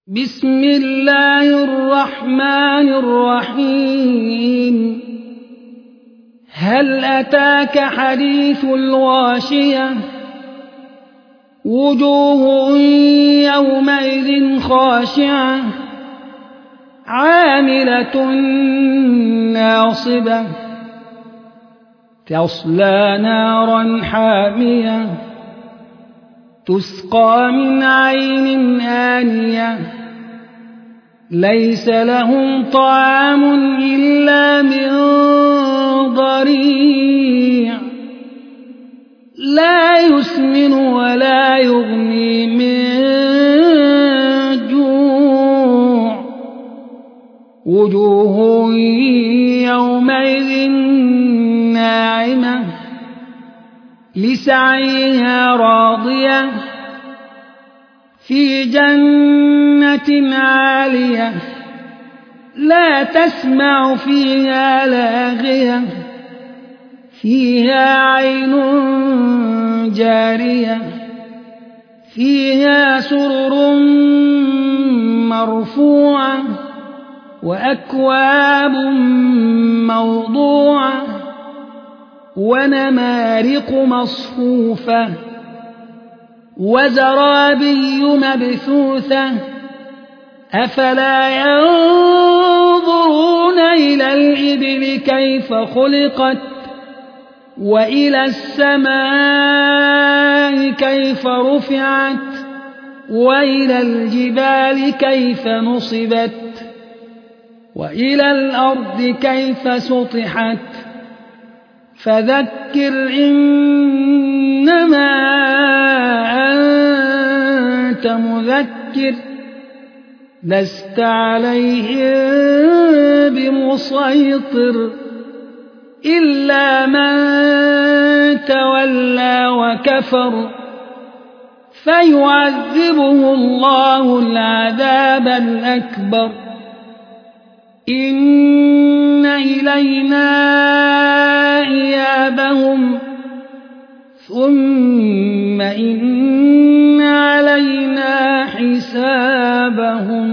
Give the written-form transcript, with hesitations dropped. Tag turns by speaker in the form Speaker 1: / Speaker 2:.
Speaker 1: بسم الله الرحمن الرحيم هل أتاك حديث الغاشية وجوه يومئذ خاشعة عاملة ناصبة تصلى نارا حامية تسقى من عين آنية ليس لهم طعام إلا من ضريع لا يسمن ولا يغني من جوع وجوه يومئذ ناعمة لسعيها راضية في جنة عالية لا تسمع فيها لاغية فيها عين جارية فيها سرر مرفوعة وأكواب موضوعة ونمارق مصفوفة وزرابي مبثوثة أفلا ينظرون إلى الإبل كيف خلقت وإلى السماء كيف رفعت وإلى الجبال كيف نصبت وإلى الأرض كيف سطحت فذكر إنما أنت مذكر لست عليهم بمسيطر إلا من تولى وكفر فيعذبه الله العذاب الأكبر إن إلينا إيابهم ثم إن علينا حسابهم